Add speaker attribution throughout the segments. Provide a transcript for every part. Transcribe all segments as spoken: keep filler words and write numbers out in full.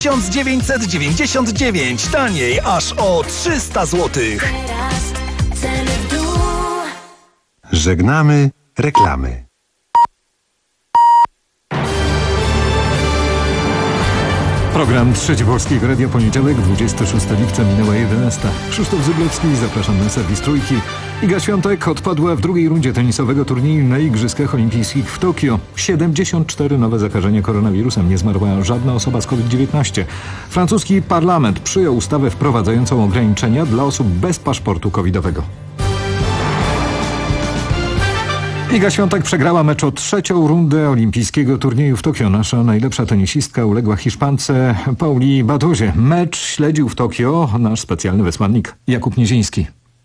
Speaker 1: tysiąc dziewięćset dziewięćdziesiąt dziewięć. Taniej aż o trzysta złotych.
Speaker 2: Żegnamy reklamy.
Speaker 3: Program Trzeci Polskiego Radia, poniedziałek, dwudziestego szóstego lipca, minęła jedenasta. Krzysztof Zyblewski, zapraszam na serwis Trójki. Iga Świątek odpadła w drugiej rundzie tenisowego turnieju na Igrzyskach Olimpijskich w Tokio. siedemdziesiąt cztery nowe zakażenia koronawirusem. Nie zmarła żadna osoba z kowid dziewiętnaście. Francuski parlament przyjął ustawę wprowadzającą ograniczenia dla osób bez paszportu covidowego. Iga Świątek przegrała mecz o trzecią rundę olimpijskiego turnieju w Tokio. Nasza najlepsza tenisistka uległa Hiszpance Pauli Badozie. Mecz śledził w Tokio nasz specjalny wysłannik Jakub Nieziński.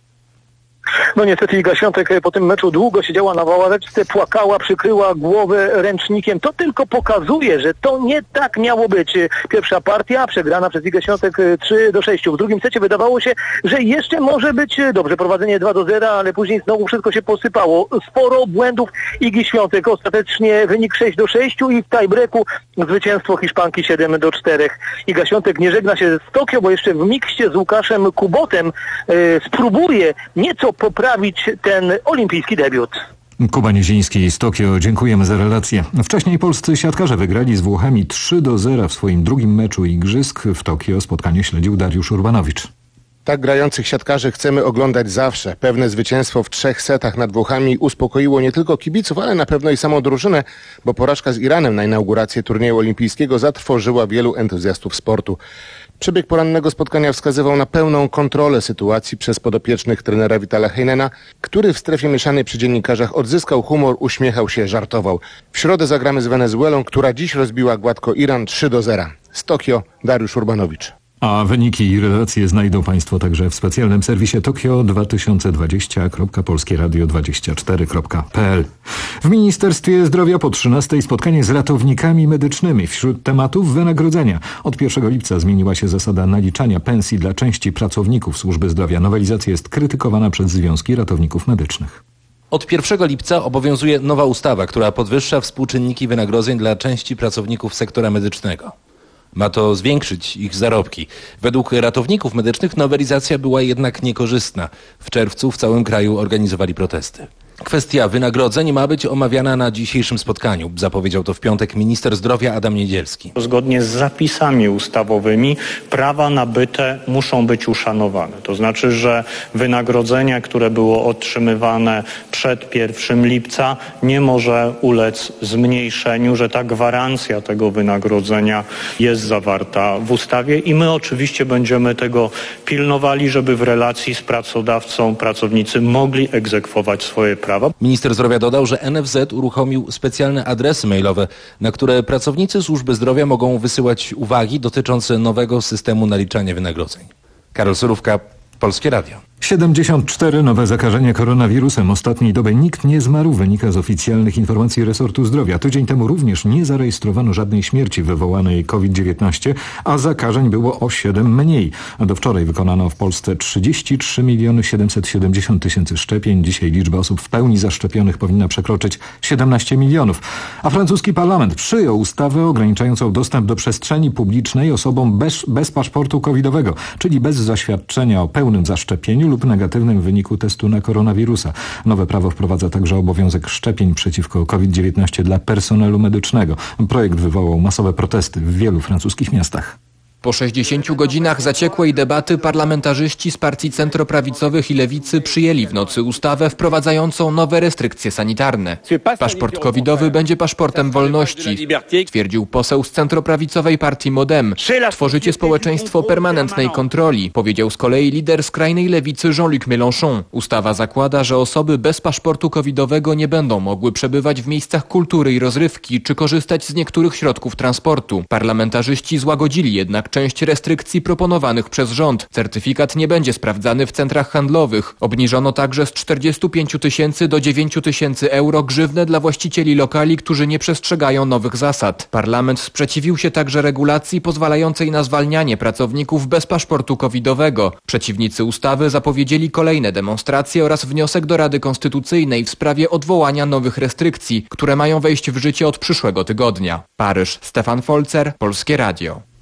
Speaker 4: No niestety Iga Świątek po tym meczu długo siedziała na ławeczce, płakała, przykryła głowę ręcznikiem. To tylko pokazuje, że to nie tak miało być. Pierwsza partia przegrana przez Igę Świątek trzy do sześciu. W drugim secie wydawało się, że jeszcze może być dobrze. Prowadzenie dwa do zera, ale później znowu wszystko się posypało. Sporo błędów Igi Świątek. Ostatecznie wynik sześć do sześciu i w tiebreaku zwycięstwo Hiszpanki siedem do czterech. Iga Świątek nie żegna się z Tokio, bo jeszcze w mikście z Łukaszem Kubotem yy, spróbuje nieco poprawić ten olimpijski debiut.
Speaker 3: Kuba Nieziński z Tokio, dziękujemy za relację. Wcześniej polscy siatkarze wygrali z Włochami trzy do zera w swoim drugim meczu igrzysk. W Tokio spotkanie śledził Dariusz Urbanowicz.
Speaker 5: Tak grających siatkarzy chcemy oglądać zawsze. Pewne zwycięstwo w trzech setach nad Włochami uspokoiło nie tylko kibiców, ale na pewno i samą drużynę, bo porażka z Iranem na inaugurację turnieju olimpijskiego zatrwożyła wielu entuzjastów sportu. Przebieg porannego spotkania wskazywał na pełną kontrolę sytuacji przez podopiecznych trenera Vitala Heinena, który w strefie mieszanej przy dziennikarzach odzyskał humor, uśmiechał się, żartował. W środę zagramy z Wenezuelą, która dziś rozbiła gładko Iran trzy do zera. Z Tokio Dariusz Urbanowicz.
Speaker 3: A wyniki i relacje znajdą Państwo także w specjalnym serwisie Tokio dwa tysiące dwadzieścia kropka polskie radio dwadzieścia cztery kropka p l. W Ministerstwie Zdrowia po trzynastej spotkanie z ratownikami medycznymi. Wśród tematów wynagrodzenia. Od pierwszego lipca zmieniła się zasada naliczania pensji dla części pracowników służby zdrowia. Nowelizacja jest krytykowana przez związki ratowników medycznych.
Speaker 6: Od pierwszego lipca obowiązuje nowa ustawa, która podwyższa współczynniki wynagrodzeń dla części pracowników sektora medycznego. Ma to zwiększyć ich zarobki. Według ratowników medycznych nowelizacja była jednak niekorzystna. W czerwcu w całym kraju organizowali protesty. Kwestia wynagrodzeń ma być omawiana na dzisiejszym spotkaniu. Zapowiedział to w piątek minister zdrowia Adam Niedzielski.
Speaker 7: Zgodnie z zapisami ustawowymi prawa nabyte muszą być uszanowane. To znaczy, że wynagrodzenia, które było otrzymywane przed pierwszego lipca nie może ulec zmniejszeniu, że ta gwarancja tego wynagrodzenia jest zawarta w ustawie i my oczywiście będziemy tego pilnowali, żeby w relacji z pracodawcą pracownicy mogli egzekwować swoje prawa.
Speaker 6: Minister zdrowia dodał, że N F Z uruchomił specjalne adresy mailowe, na które pracownicy służby zdrowia mogą wysyłać uwagi dotyczące nowego systemu naliczania wynagrodzeń. Karol Surówka, Polskie Radio.
Speaker 3: siedemdziesiąt cztery nowe zakażenia koronawirusem. Ostatniej doby nikt nie zmarł, wynika z oficjalnych informacji resortu zdrowia. Tydzień temu również nie zarejestrowano żadnej śmierci wywołanej kowid dziewiętnaście, a zakażeń było o siedem mniej. Do wczoraj wykonano w Polsce trzydzieści trzy miliony siedemset siedemdziesiąt tysięcy szczepień. Dzisiaj liczba osób w pełni zaszczepionych powinna przekroczyć siedemnaście milionów. A francuski parlament przyjął ustawę ograniczającą dostęp do przestrzeni publicznej osobom bez, bez paszportu covidowego, czyli bez zaświadczenia o pełnym zaszczepieniu lub negatywnym wyniku testu na koronawirusa. Nowe prawo wprowadza także obowiązek szczepień przeciwko kowid dziewiętnaście dla personelu medycznego. Projekt wywołał masowe protesty w wielu francuskich miastach.
Speaker 8: Po sześćdziesięciu godzinach zaciekłej debaty parlamentarzyści z partii centroprawicowych i lewicy przyjęli w nocy ustawę wprowadzającą nowe restrykcje sanitarne. Paszport covidowy będzie paszportem wolności, twierdził poseł z centroprawicowej partii Modem. Tworzycie społeczeństwo permanentnej kontroli, powiedział z kolei lider skrajnej lewicy Jean-Luc Mélenchon. Ustawa zakłada, że osoby bez paszportu covidowego nie będą mogły przebywać w miejscach kultury i rozrywki czy korzystać z niektórych środków transportu. Parlamentarzyści złagodzili jednak część restrykcji proponowanych przez rząd. Certyfikat nie będzie sprawdzany w centrach handlowych. Obniżono także z czterdziestu pięciu tysięcy do dziewięciu tysięcy euro grzywnę dla właścicieli lokali, którzy nie przestrzegają nowych zasad. Parlament sprzeciwił się także regulacji pozwalającej na zwalnianie pracowników bez paszportu covidowego. Przeciwnicy ustawy zapowiedzieli kolejne demonstracje oraz wniosek do Rady Konstytucyjnej w sprawie odwołania nowych restrykcji, które mają wejść w życie od przyszłego tygodnia. Paryż, Stefan Folzer, Polskie Radio.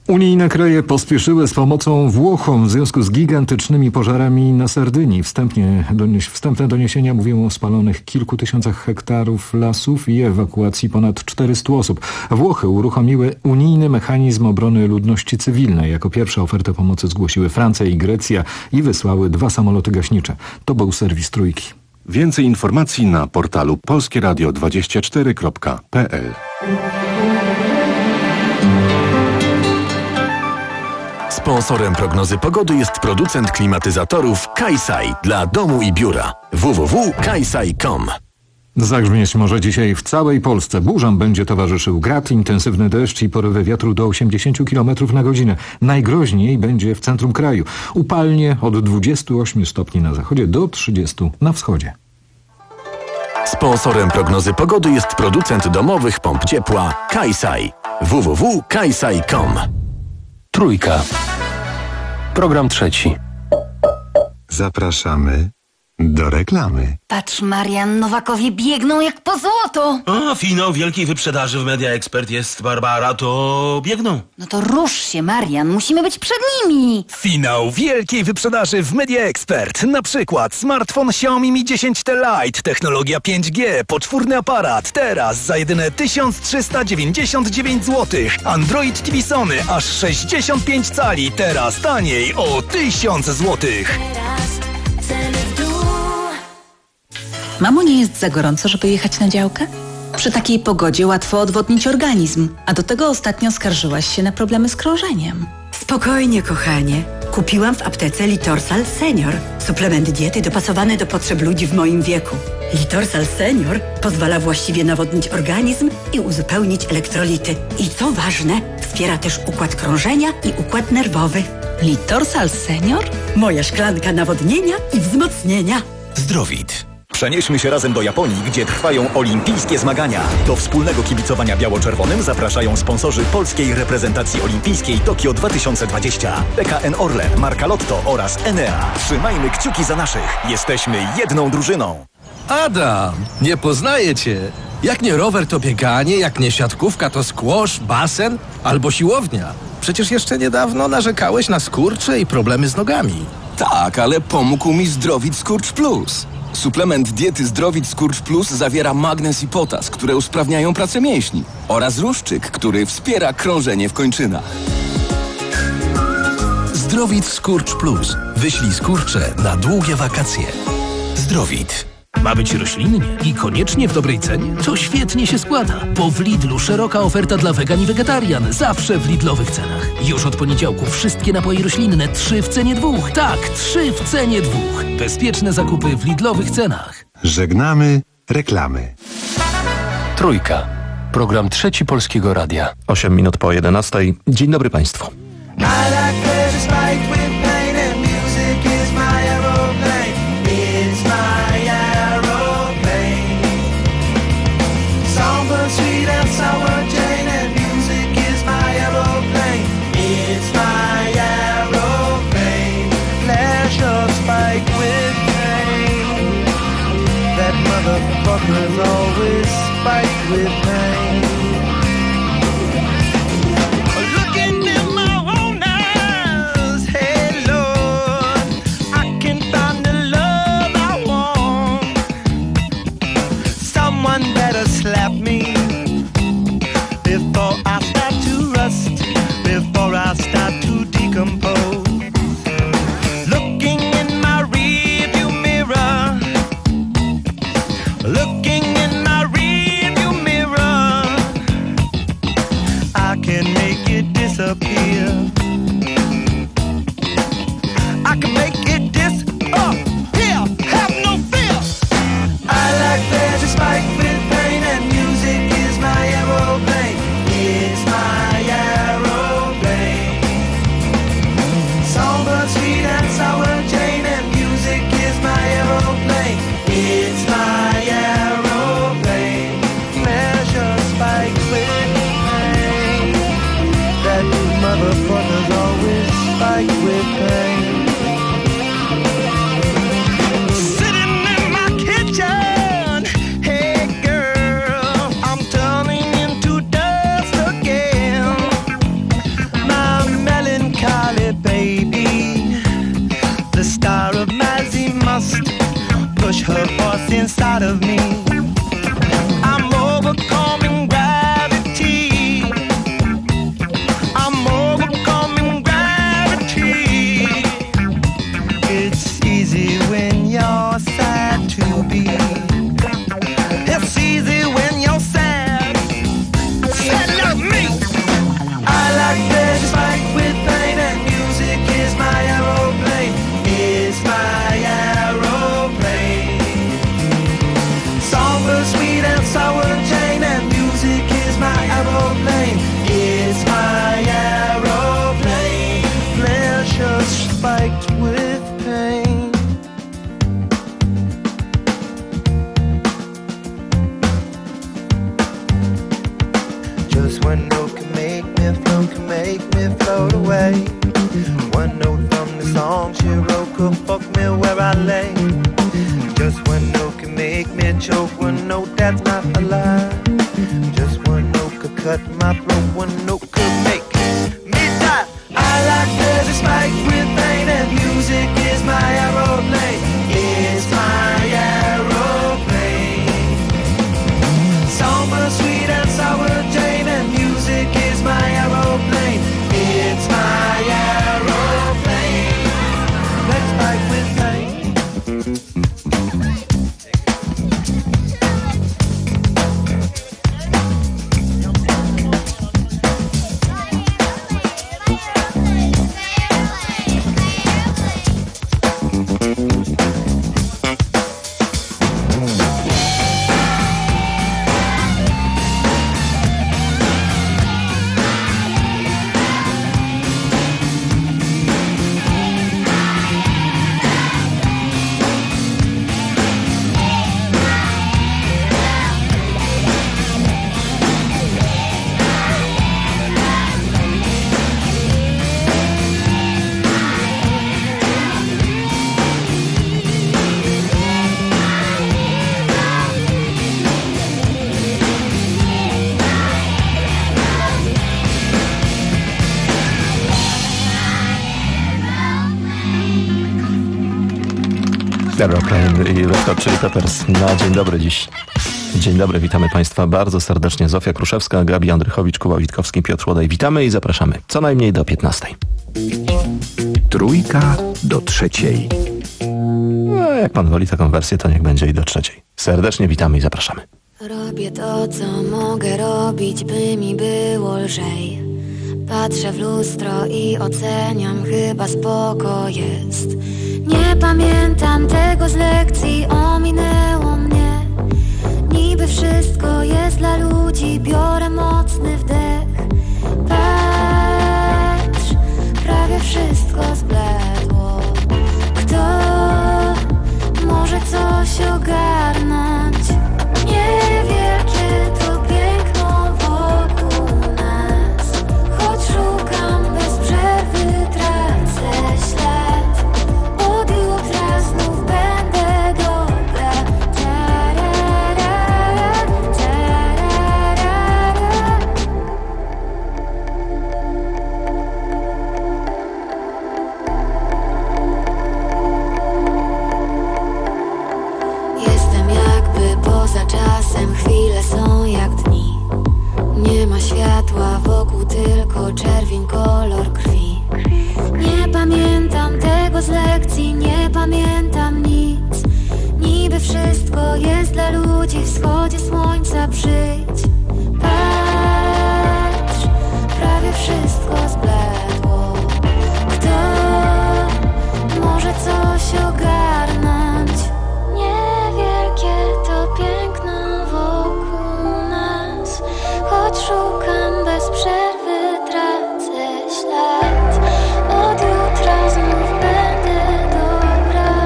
Speaker 3: Unijne kraje pospieszyły z pomocą Włochom w związku z gigantycznymi pożarami na Sardynii. Wstępnie donieś, wstępne doniesienia mówią o spalonych kilku tysiącach hektarów lasów i ewakuacji ponad czterystu osób. Włochy uruchomiły unijny mechanizm obrony ludności cywilnej. Jako pierwsze ofertę pomocy zgłosiły Francja i Grecja i wysłały dwa samoloty gaśnicze. To był serwis Trójki.
Speaker 2: Więcej informacji na portalu polskie radio dwadzieścia cztery kropka p l.
Speaker 9: Sponsorem prognozy pogody jest producent klimatyzatorów Kaisai dla domu i biura. w w w kropka kaisai kropka com.
Speaker 3: Zagrzmieć może dzisiaj w całej Polsce. Burzom będzie towarzyszył grad, intensywny deszcz i porywy wiatru do osiemdziesiąt kilometrów na godzinę. Najgroźniej będzie w centrum kraju. Upalnie od dwudziestu ośmiu stopni na zachodzie do trzydziestu na wschodzie.
Speaker 9: Sponsorem prognozy pogody jest producent domowych pomp ciepła Kaisai. w w w kropka kaisai kropka com.
Speaker 6: Trójka. Program trzeci.
Speaker 2: Zapraszamy do reklamy.
Speaker 10: Patrz, Marian, Nowakowie biegną jak po złoto.
Speaker 11: O, finał wielkiej wyprzedaży w Media Expert jest, Barbara, to biegną.
Speaker 10: No to rusz się, Marian, musimy być przed nimi.
Speaker 1: Finał wielkiej wyprzedaży w Media Expert. Na przykład smartfon Xiaomi Mi dziesięć T Lite, technologia pięć G, poczwórny aparat, teraz za jedyne tysiąc trzysta dziewięćdziesiąt dziewięć złotych. Android T V Sony aż sześćdziesiąt pięć cali, teraz taniej o tysiąc złotych.
Speaker 12: Mamo, nie jest za gorąco, żeby jechać na działkę? Przy takiej pogodzie łatwo odwodnić organizm, a do tego ostatnio skarżyłaś się na problemy z krążeniem.
Speaker 13: Spokojnie, kochanie. Kupiłam w aptece Litorsal Senior. Suplement diety dopasowany do potrzeb ludzi w moim wieku. Litorsal Senior pozwala właściwie nawodnić organizm i uzupełnić elektrolity. I co ważne, wspiera też układ krążenia i układ nerwowy.
Speaker 12: Litorsal Senior?
Speaker 13: Moja szklanka nawodnienia i wzmocnienia.
Speaker 14: Zdrowit. Przenieśmy się razem do Japonii, gdzie trwają olimpijskie zmagania. Do wspólnego kibicowania biało-czerwonym zapraszają sponsorzy polskiej reprezentacji olimpijskiej Tokio dwa tysiące dwadzieścia. P K N Orlen, Marka Lotto oraz Enea. Trzymajmy kciuki za naszych. Jesteśmy jedną drużyną.
Speaker 15: Adam, nie poznaję cię. Jak nie rower, to bieganie, jak nie siatkówka, to squash, basen albo siłownia. Przecież jeszcze niedawno narzekałeś na skurcze i problemy z nogami.
Speaker 16: Tak, ale pomógł mi Zdrowit Skurcz Plus. Suplement diety Zdrowit Skurcz Plus zawiera magnez i potas, które usprawniają pracę mięśni, oraz ruszczyk, który wspiera krążenie w kończynach.
Speaker 14: Zdrowit Skurcz Plus. Wyślij skurcze na długie wakacje. Zdrowit.
Speaker 17: Ma być roślinnie i koniecznie w dobrej cenie? To świetnie się składa, bo w Lidlu szeroka oferta dla wegan i wegetarian. Zawsze w Lidlowych cenach. Już od poniedziałku wszystkie napoje roślinne trzy w cenie dwóch. Tak, trzy w cenie dwóch. Bezpieczne zakupy w Lidlowych cenach.
Speaker 2: Żegnamy reklamy.
Speaker 6: Trójka. Program trzeci Polskiego Radia.
Speaker 18: Osiem minut po jedenastej. Dzień dobry Państwu.
Speaker 19: Motherfuckers always spike with pain. Looking in my own eyes, hey Lord, I can find the love I want. Someone better slap me before I start to rust, before I start to decompose. Looking in my rearview mirror, looking in my rearview mirror, inside of me. I'm overcoming gravity. I'm overcoming gravity. It's easy when you're sad to be. It's easy when you're sad. Sad love me. I like pleasure spiked with pain, and music is my aeroplane. Is my aeroplane. Somber, sweet and sour Jane, and music is my aeroplane. Is my aeroplane. Pleasure spiked with pain. Just one note can make me float, can make me float away. One note from the song she wrote could fuck me where I lay. Just one note can make me choke, one note that's not a lie. Just one note could cut my throat, one note could make me die. I like pleasure spiked with pain, and music is my aeroplane. Is my aeroplane. Somber, sweet and sour Jane, and music is my aeroplane. It's my aeroplane. Let's fight with pain.
Speaker 18: Aeroplane i Red Hot Chili Peppers na dzień dobry dziś. Dzień dobry, witamy Państwa bardzo serdecznie. Zofia Kruszewska, Gabi Andrychowicz, Kuba Witkowski, Piotr Łodaj. Witamy i zapraszamy co najmniej do piętnastej.
Speaker 2: Trójka do trzeciej.
Speaker 18: No, jak pan woli taką wersję, to niech będzie i do trzeciej. Serdecznie witamy i zapraszamy.
Speaker 20: Robię to, co mogę robić, by mi było lżej. Patrzę w lustro i oceniam, chyba spoko jest. Nie pamiętam tego z lekcji, ominęło mnie. Niby wszystko jest dla ludzi, biorę mocny wdech. Patrz, prawie wszystko zbledło. Kto może coś ogarnąć? Niewielkie to piękno wokół nas. Choć szukam bez przerwy, tracę ślad. Od jutra znów będę dobra. Tararara, tararara. Jestem jakby poza czasem, chwile są jak dni. Nie ma światła wokół, tylko czerwień, kolor krwi. Nie pamiętam tego z lekcji, nie pamiętam nic. Niby wszystko jest dla ludzi, wschodzie słońca przyjdź. Patrz, prawie wszystko zbledło. Kto może coś ogarnąć? Niewielkie to piękno wokół nas. Choć szukam bez przerwy, tracę ślad. Od jutra znów będę dobra.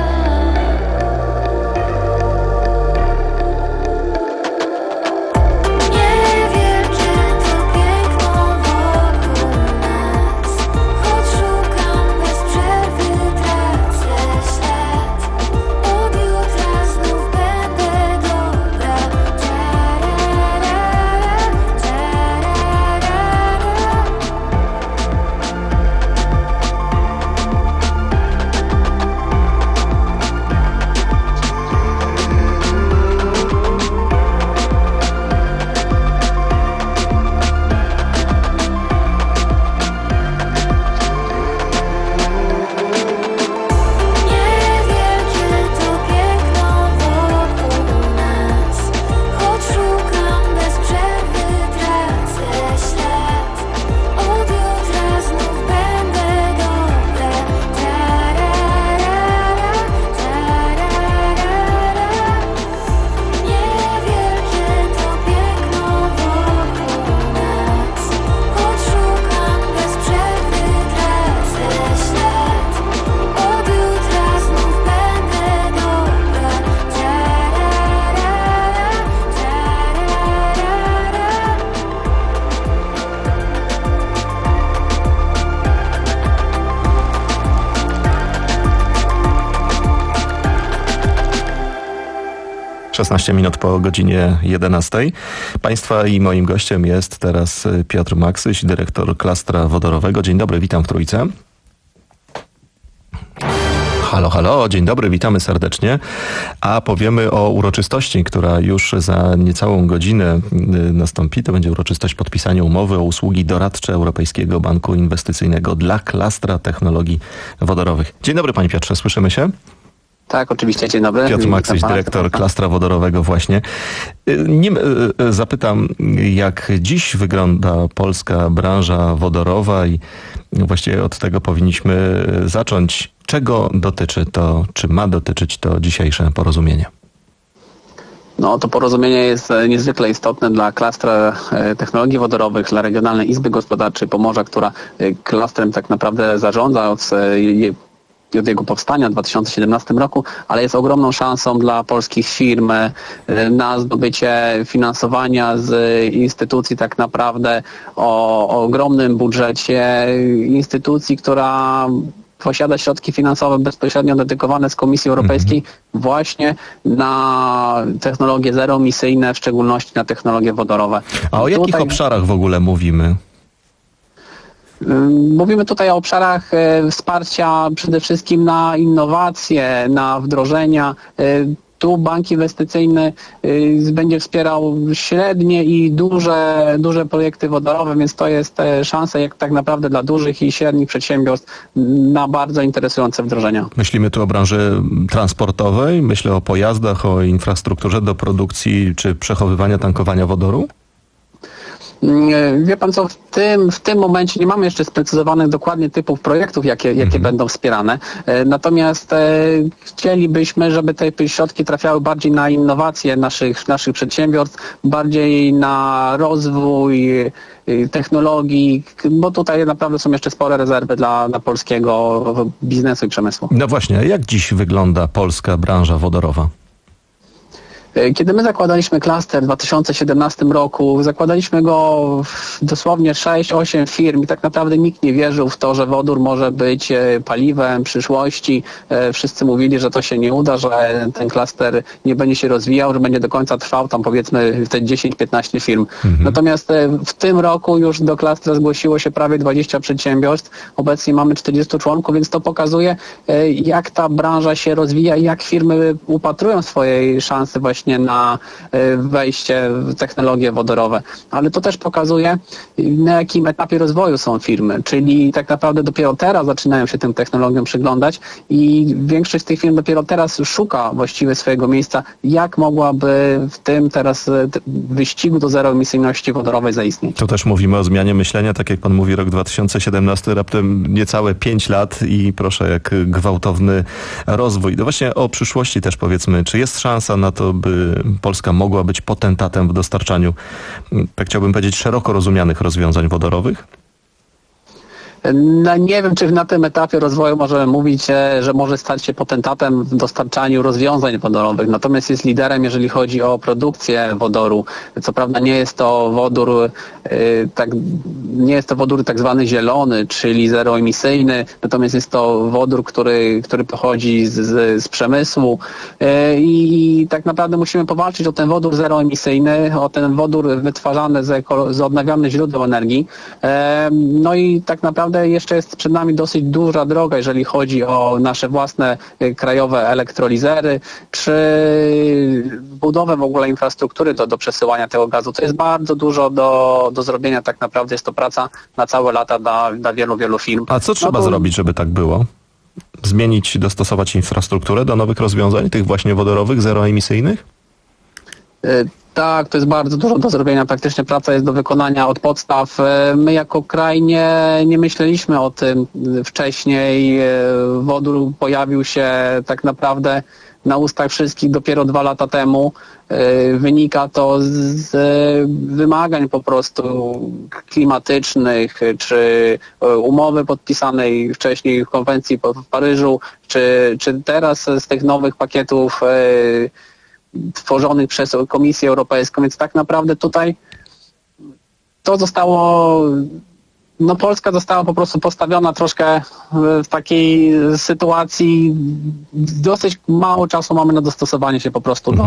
Speaker 18: szesnaście minut po godzinie jedenastej. Państwa i moim gościem jest teraz Piotr Maksyś, dyrektor klastra wodorowego. Dzień dobry, witam w Trójce. Halo, halo, dzień dobry, witamy serdecznie. A powiemy o uroczystości, która już za niecałą godzinę nastąpi. To będzie uroczystość podpisania umowy o usługi doradcze Europejskiego Banku Inwestycyjnego dla klastra technologii wodorowych. Dzień dobry, panie Piotrze, słyszymy się?
Speaker 21: Tak, oczywiście, dzień dobry.
Speaker 18: Piotr Maksyś, dyrektor klastra wodorowego właśnie. Nim zapytam, jak dziś wygląda polska branża wodorowa i właściwie od tego powinniśmy zacząć. Czego dotyczy to, czy ma dotyczyć to dzisiejsze porozumienie?
Speaker 21: No, to porozumienie jest niezwykle istotne dla klastra technologii wodorowych, dla Regionalnej Izby Gospodarczej Pomorza, która klastrem tak naprawdę zarządza od od jego powstania w dwa tysiące siedemnastym roku, ale jest ogromną szansą dla polskich firm na zdobycie finansowania z instytucji tak naprawdę o, o ogromnym budżecie, instytucji, która posiada środki finansowe bezpośrednio dedykowane z Komisji Europejskiej mhm. właśnie na technologie zeroemisyjne, w szczególności na technologie wodorowe.
Speaker 18: A o jakich Tutaj... obszarach w ogóle mówimy?
Speaker 21: Mówimy tutaj o obszarach wsparcia przede wszystkim na innowacje, na wdrożenia. Tu bank inwestycyjny będzie wspierał średnie i duże, duże projekty wodorowe, więc to jest szansa jak tak naprawdę dla dużych i średnich przedsiębiorstw na bardzo interesujące wdrożenia.
Speaker 18: Myślimy tu o branży transportowej, myślę o pojazdach, o infrastrukturze do produkcji czy przechowywania, tankowania wodoru?
Speaker 21: Wie pan co, w tym, w tym momencie nie mamy jeszcze sprecyzowanych dokładnie typów projektów, jakie, jakie mhm. będą wspierane. Natomiast e, chcielibyśmy, żeby te środki trafiały bardziej na innowacje naszych, naszych przedsiębiorstw, bardziej na rozwój technologii, bo tutaj naprawdę są jeszcze spore rezerwy dla, dla polskiego biznesu i przemysłu.
Speaker 18: No właśnie, jak dziś wygląda polska branża wodorowa?
Speaker 21: Kiedy my zakładaliśmy klaster w dwa tysiące siedemnastym roku, zakładaliśmy go w dosłownie sześć osiem firm i tak naprawdę nikt nie wierzył w to, że wodór może być paliwem przyszłości. Wszyscy mówili, że to się nie uda, że ten klaster nie będzie się rozwijał, że będzie do końca trwał tam powiedzmy te dziesięć piętnaście firm. Mhm. Natomiast w tym roku już do klastra zgłosiło się prawie dwadzieścia przedsiębiorstw. Obecnie mamy czterdziestu członków, więc to pokazuje, jak ta branża się rozwija i jak firmy upatrują swojej szansy właśnie na wejście w technologie wodorowe. Ale to też pokazuje, na jakim etapie rozwoju są firmy, czyli tak naprawdę dopiero teraz zaczynają się tym technologiom przyglądać i większość z tych firm dopiero teraz szuka właściwie swojego miejsca, jak mogłaby w tym teraz wyścigu do zeroemisyjności wodorowej zaistnieć.
Speaker 18: To też mówimy o zmianie myślenia, tak jak pan mówi, rok dwa tysiące siedemnasty, raptem niecałe pięć lat i proszę, jak gwałtowny rozwój. No właśnie o przyszłości też powiedzmy, czy jest szansa na to, by Polska mogła być potentatem w dostarczaniu, tak chciałbym powiedzieć, szeroko rozumianych rozwiązań wodorowych?
Speaker 21: No nie wiem, czy na tym etapie rozwoju możemy mówić, że może stać się potentatem w dostarczaniu rozwiązań wodorowych. Natomiast jest liderem, jeżeli chodzi o produkcję wodoru. Co prawda nie jest to wodór, tak, nie jest to wodór tak zwany zielony, czyli zeroemisyjny, natomiast jest to wodór, który, który pochodzi z, z przemysłu i tak naprawdę musimy powalczyć o ten wodór zeroemisyjny, o ten wodór wytwarzany z, eko, z odnawialnych źródeł energii. No i tak naprawdę jeszcze jest przed nami dosyć duża droga, jeżeli chodzi o nasze własne krajowe elektrolizery, czy budowę w ogóle infrastruktury do, do przesyłania tego gazu. To jest bardzo dużo do, do zrobienia. Tak naprawdę jest to praca na całe lata dla, dla wielu, wielu firm.
Speaker 18: A co trzeba
Speaker 21: no to...
Speaker 18: zrobić, żeby tak było? Zmienić, dostosować infrastrukturę do nowych rozwiązań, tych właśnie wodorowych, zeroemisyjnych?
Speaker 21: Y- Tak, to jest bardzo dużo do zrobienia. Praktycznie praca jest do wykonania od podstaw. My jako kraj nie, nie myśleliśmy o tym wcześniej. Wodór pojawił się tak naprawdę na ustach wszystkich dopiero dwa lata temu. Wynika to z wymagań po prostu klimatycznych, czy umowy podpisanej wcześniej w konwencji w Paryżu, czy, czy teraz z tych nowych pakietów tworzonych przez Komisję Europejską, więc tak naprawdę tutaj to zostało, no Polska została po prostu postawiona troszkę w takiej sytuacji, dosyć mało czasu mamy na dostosowanie się po prostu do,
Speaker 18: mhm.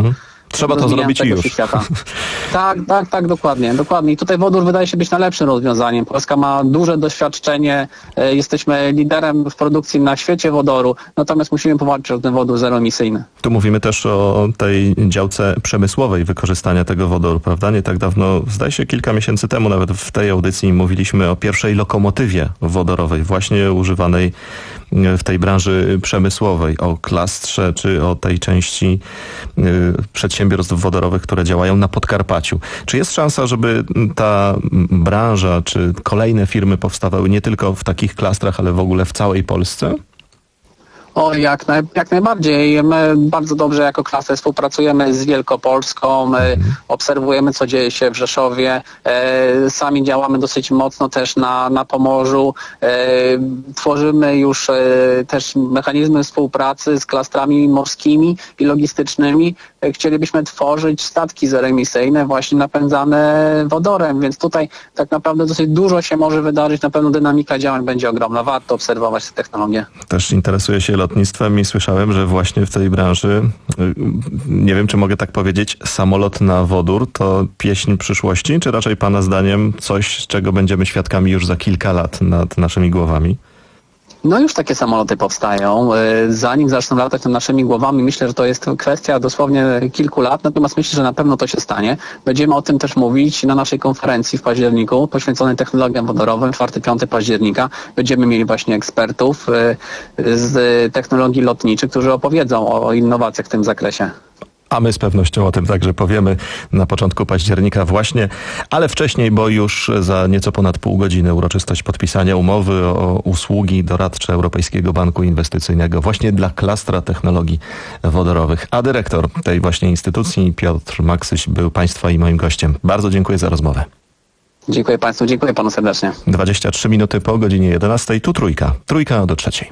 Speaker 18: Trzeba to zrobić i już.
Speaker 21: Tak, tak, tak, dokładnie, dokładnie. I tutaj wodór wydaje się być najlepszym rozwiązaniem. Polska ma duże doświadczenie, e, jesteśmy liderem w produkcji na świecie wodoru, natomiast musimy powalczyć o ten wodór zeroemisyjny.
Speaker 18: Tu mówimy też o tej działce przemysłowej wykorzystania tego wodoru, prawda? Nie tak dawno, zdaje się kilka miesięcy temu nawet w tej audycji mówiliśmy o pierwszej lokomotywie wodorowej, właśnie używanej w tej branży przemysłowej, o klastrze czy o tej części y, przedsiębiorstw wodorowych, które działają na Podkarpaciu. Czy jest szansa, żeby ta branża czy kolejne firmy powstawały nie tylko w takich klastrach, ale w ogóle w całej Polsce?
Speaker 21: O, jak, naj, jak najbardziej. My bardzo dobrze jako klasę współpracujemy z Wielkopolską, my obserwujemy, co dzieje się w Rzeszowie. E, sami działamy dosyć mocno też na, na Pomorzu. E, tworzymy już e, też mechanizmy współpracy z klastrami morskimi i logistycznymi. E, chcielibyśmy tworzyć statki zeroemisyjne właśnie napędzane wodorem, więc tutaj tak naprawdę dosyć dużo się może wydarzyć. Na pewno dynamika działań będzie ogromna. Warto obserwować tę technologię.
Speaker 18: Też interesuje się lotnictwem i słyszałem, że właśnie w tej branży, nie wiem, czy mogę tak powiedzieć, samolot na wodór to pieśń przyszłości, czy raczej pana zdaniem coś, czego będziemy świadkami już za kilka lat nad naszymi głowami?
Speaker 21: No już takie samoloty powstają. Zanim zaczną latać nad naszymi głowami, myślę, że to jest kwestia dosłownie kilku lat, natomiast myślę, że na pewno to się stanie. Będziemy o tym też mówić na naszej konferencji w październiku poświęconej technologiom wodorowym, czwartego piątego października. Będziemy mieli właśnie ekspertów z technologii lotniczych, którzy opowiedzą o innowacjach w tym zakresie.
Speaker 18: A my z pewnością o tym także powiemy na początku października właśnie, ale wcześniej, bo już za nieco ponad pół godziny uroczystość podpisania umowy o usługi doradcze Europejskiego Banku Inwestycyjnego właśnie dla klastra technologii wodorowych. A dyrektor tej właśnie instytucji, Piotr Maksyś, był państwa i moim gościem. Bardzo dziękuję za rozmowę.
Speaker 21: Dziękuję państwu, dziękuję panu serdecznie.
Speaker 18: dwadzieścia trzy minuty po godzinie jedenastej, tu trójka. Trójka do trzeciej.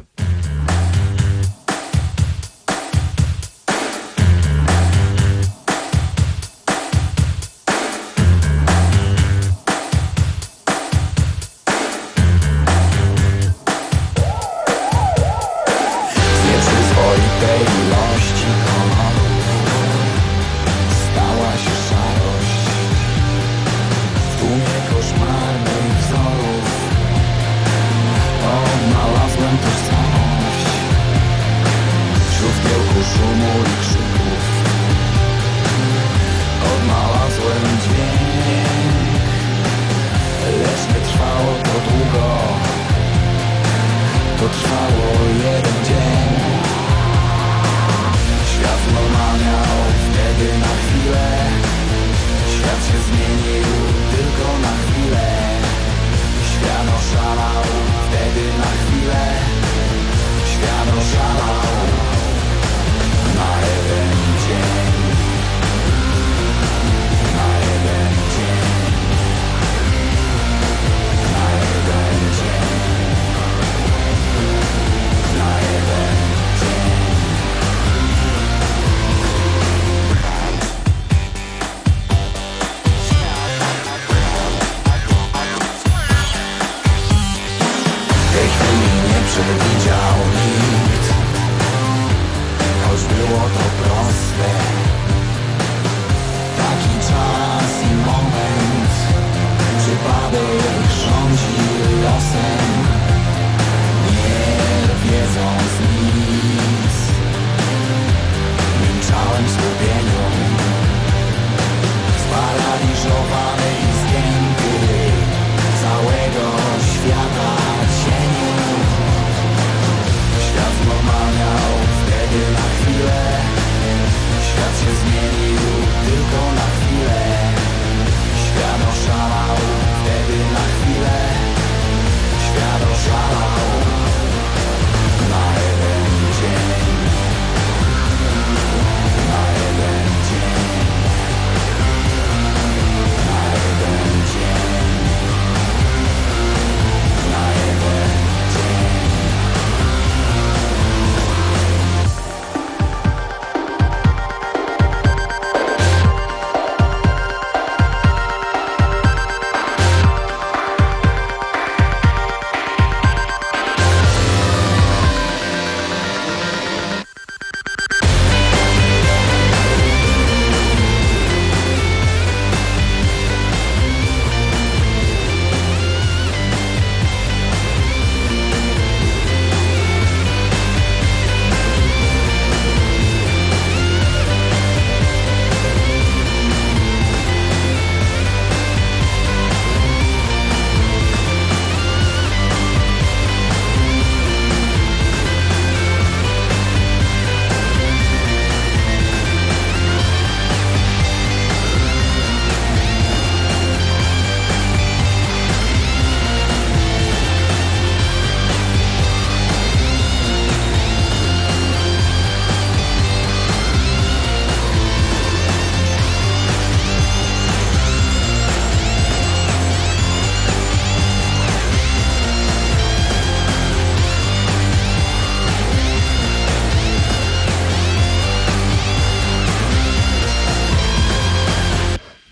Speaker 19: Świat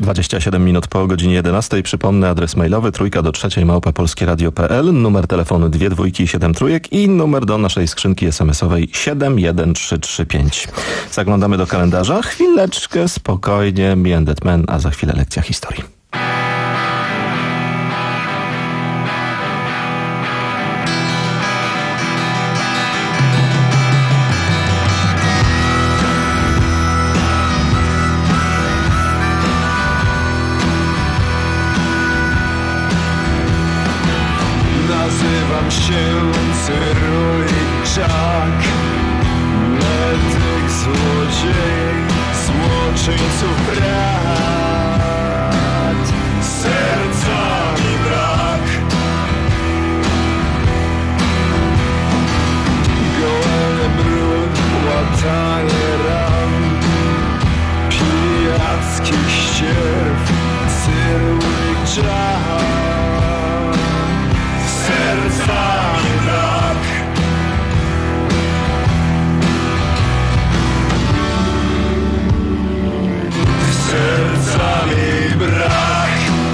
Speaker 18: dwadzieścia siedem minut po godzinie jedenastej. Przypomnę adres mailowy trójka do trzeciej małpa polskieradio kropka p l, numer telefonu dwie dwójki i siedem trójek i numer do naszej skrzynki esemesowej siedem jeden trzy trzy pięć. Zaglądamy do kalendarza. Chwileczkę, spokojnie, Me and That Man, a za chwilę lekcja historii.
Speaker 19: Nazywam się Cyrulik Jack, medyk złodziei, złoczyńców brat, serca mi brak. Gołe brud, łatanie ran, pijackich ścierw, Cyrulik Jack. Serca mi brak. Serca mi brak.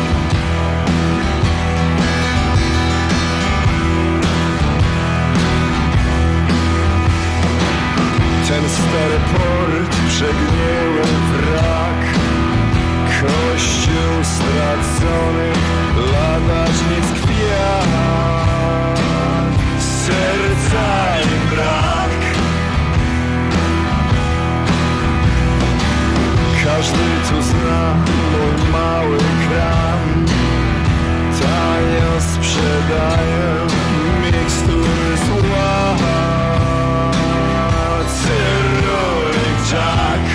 Speaker 19: Ten stary port, przegniły wrak, kościół stracony, ladacznic kwiat, serca im brak. Każdy tu zna mój mały kran, tanio sprzedaję mikstury zła. Cyrulik Jack.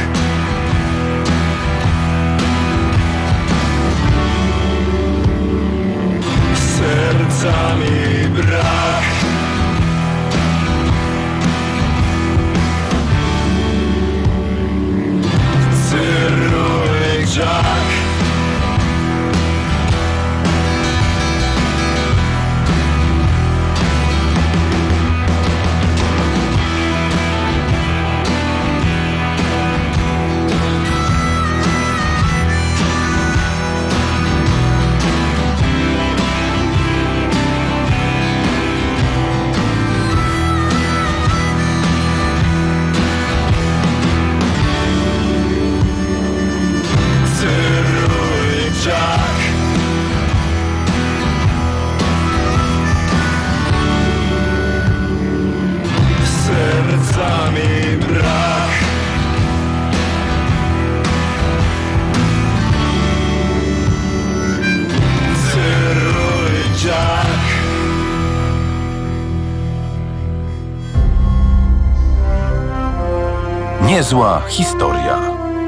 Speaker 19: Serca mi brak. Cyrulik Jack. Serca mi brak. Cyrulik Jack.
Speaker 9: Niezła historia.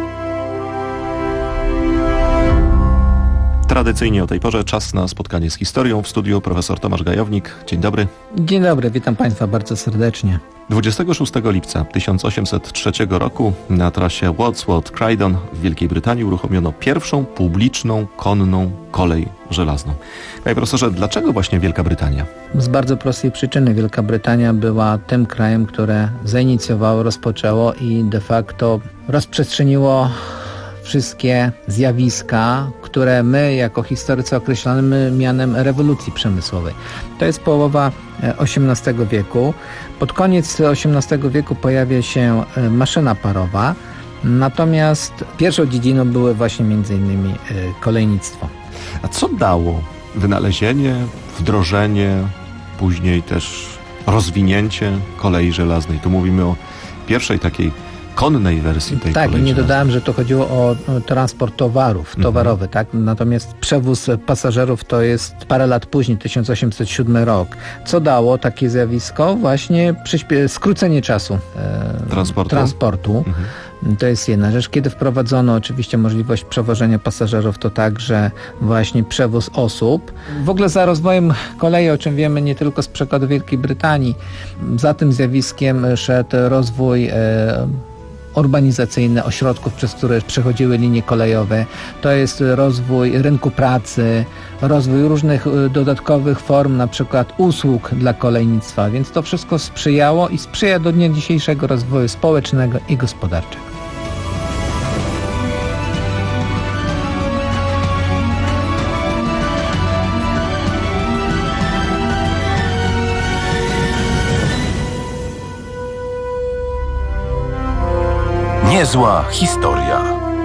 Speaker 18: Tradycyjnie o tej porze czas na spotkanie z historią. W studiu profesor Tomasz Gajownik. Dzień dobry.
Speaker 4: Dzień dobry, witam Państwa bardzo serdecznie.
Speaker 18: dwudziestego szóstego lipca tysiąc osiemset trzeciego roku na trasie Wadsworth-Croydon w Wielkiej Brytanii uruchomiono pierwszą publiczną konną kolej żelazną. Panie profesorze, dlaczego właśnie Wielka Brytania?
Speaker 4: Z bardzo prostej przyczyny. Wielka Brytania była tym krajem, które zainicjowało, rozpoczęło i de facto rozprzestrzeniło wszystkie zjawiska, które my jako historycy określamy mianem rewolucji przemysłowej. To jest połowa osiemnastego wieku. Pod koniec osiemnastego wieku pojawia się maszyna parowa, natomiast pierwszą dziedziną były właśnie między innymi kolejnictwo.
Speaker 18: A co dało wynalezienie, wdrożenie, później też rozwinięcie kolei żelaznej? Tu mówimy o pierwszej takiej konnej wersji tej
Speaker 4: tak,
Speaker 18: kolei.
Speaker 4: Tak, nie
Speaker 18: żelaznej.
Speaker 4: dodałem, że to chodziło o transport towarów, towarowy, mhm. tak? Natomiast przewóz pasażerów to jest parę lat później, tysiąc osiemset siódmy rok. Co dało takie zjawisko? Właśnie przyspie- skrócenie czasu e,
Speaker 18: transportu.
Speaker 4: transportu. Mhm. To jest jedna rzecz. Kiedy wprowadzono oczywiście możliwość przewożenia pasażerów, to także właśnie przewóz osób. W ogóle za rozwojem kolei, o czym wiemy nie tylko z przykładu Wielkiej Brytanii, za tym zjawiskiem szedł rozwój e, urbanizacyjny ośrodków, przez które przechodziły linie kolejowe. To jest rozwój rynku pracy, rozwój różnych dodatkowych form, na przykład usług dla kolejnictwa, więc to wszystko sprzyjało i sprzyja do dnia dzisiejszego rozwoju społecznego i gospodarczego.
Speaker 9: Niezła historia.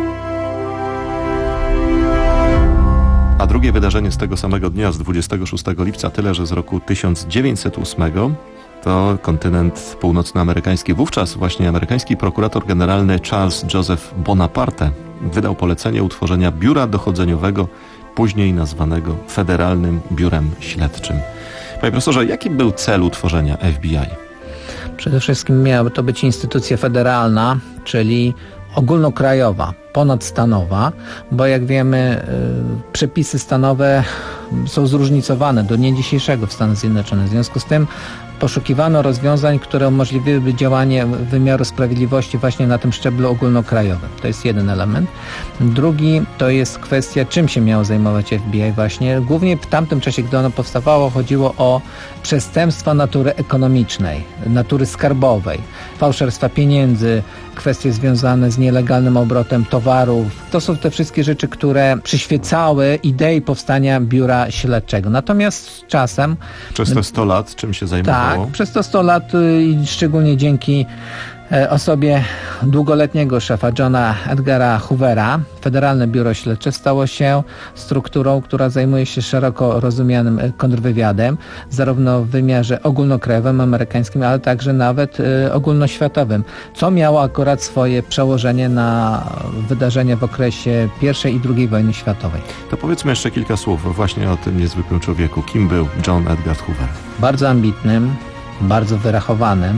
Speaker 18: A drugie wydarzenie z tego samego dnia, z dwudziestego szóstego lipca, tyle że z roku tysiąc dziewięćset ósmego, to kontynent północnoamerykański. Wówczas właśnie amerykański prokurator generalny Charles Joseph Bonaparte wydał polecenie utworzenia biura dochodzeniowego, później nazwanego Federalnym Biurem Śledczym. Panie profesorze, jaki był cel utworzenia F B I?
Speaker 4: Przede wszystkim miała to być instytucja federalna, czyli ogólnokrajowa, ponadstanowa, bo jak wiemy, y, przepisy stanowe są zróżnicowane do dnia dzisiejszego w Stanach Zjednoczonych. W związku z tym poszukiwano rozwiązań, które umożliwiłyby działanie wymiaru sprawiedliwości właśnie na tym szczeblu ogólnokrajowym. To jest jeden element. Drugi to jest kwestia, czym się miało zajmować F B I właśnie. Głównie w tamtym czasie, gdy ono powstawało, chodziło o przestępstwa natury ekonomicznej, natury skarbowej, fałszerstwa pieniędzy, kwestie związane z nielegalnym obrotem towarów. To są te wszystkie rzeczy, które przyświecały idei powstania biura śledczego. Natomiast z czasem...
Speaker 18: Przez te sto lat czym się zajmowało?
Speaker 4: Tak, przez te sto lat i szczególnie dzięki osobie długoletniego szefa Johna Edgara Hoovera Federalne Biuro Śledcze stało się strukturą, która zajmuje się szeroko rozumianym kontrwywiadem, zarówno w wymiarze ogólnokrajowym, amerykańskim, ale także nawet y, ogólnoświatowym, co miało akurat swoje przełożenie na wydarzenia w okresie pierwszej i drugiej wojny światowej.
Speaker 18: To powiedzmy jeszcze kilka słów właśnie o tym niezwykłym człowieku. Kim był John Edgar Hoover?
Speaker 4: Bardzo ambitnym, bardzo wyrachowanym,